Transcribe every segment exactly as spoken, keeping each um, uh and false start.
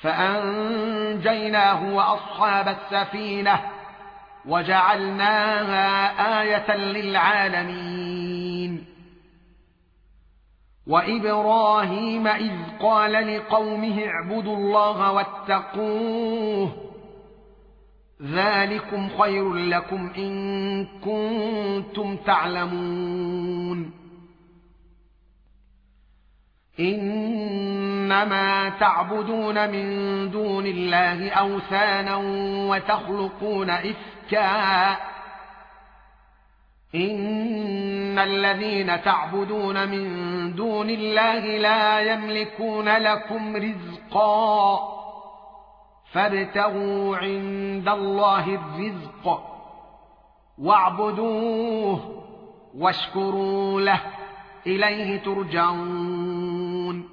فأنجيناه وأصحاب السفينة وجعلناها آية للعالمين. وإبراهيم إذ قال لقومه اعبدوا الله واتقوه ذلكم خير لكم إن كنتم تعلمون. إنما تعبدون من دون الله أوثانا وتخلقون إفكا إن الذين تعبدون من دون الله لا يملكون لكم رزقا فابتغوا عند الله الرزق واعبدوه واشكروا له إليه ترجعون.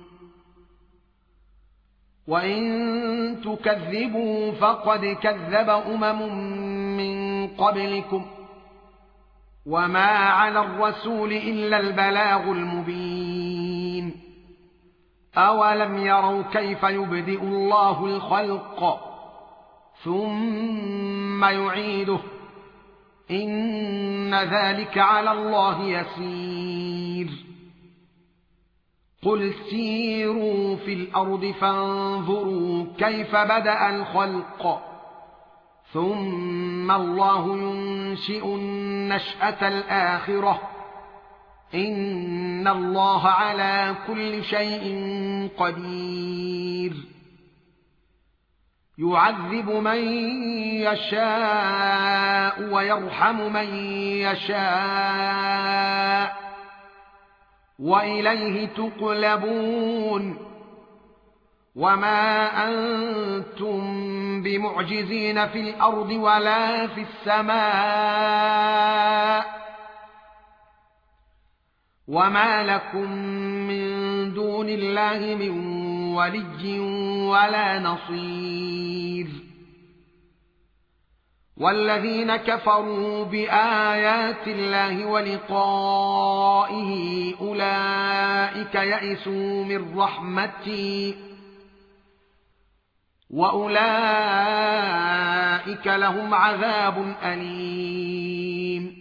وإن تكذبوا فقد كذب أمم من قبلكم وما على الرسول إلا البلاغ المبين. أولم يروا كيف يبدئ الله الخلق ثم يعيده إن ذلك على الله يسير. قل سيروا في الأرض فانظروا كيف بدأ الخلق ثم الله ينشئ النشأة الآخرة إن الله على كل شيء قدير. يعذب من يشاء ويرحم من يشاء وإليه تقلبون. وما أنتم بمعجزين في الأرض ولا في السماء وما لكم من دون الله من ولي ولا نصير. والذين كفروا بآيات الله ولقائه أولئك يئسوا من رحمتي وأولئك لهم عذاب أليم.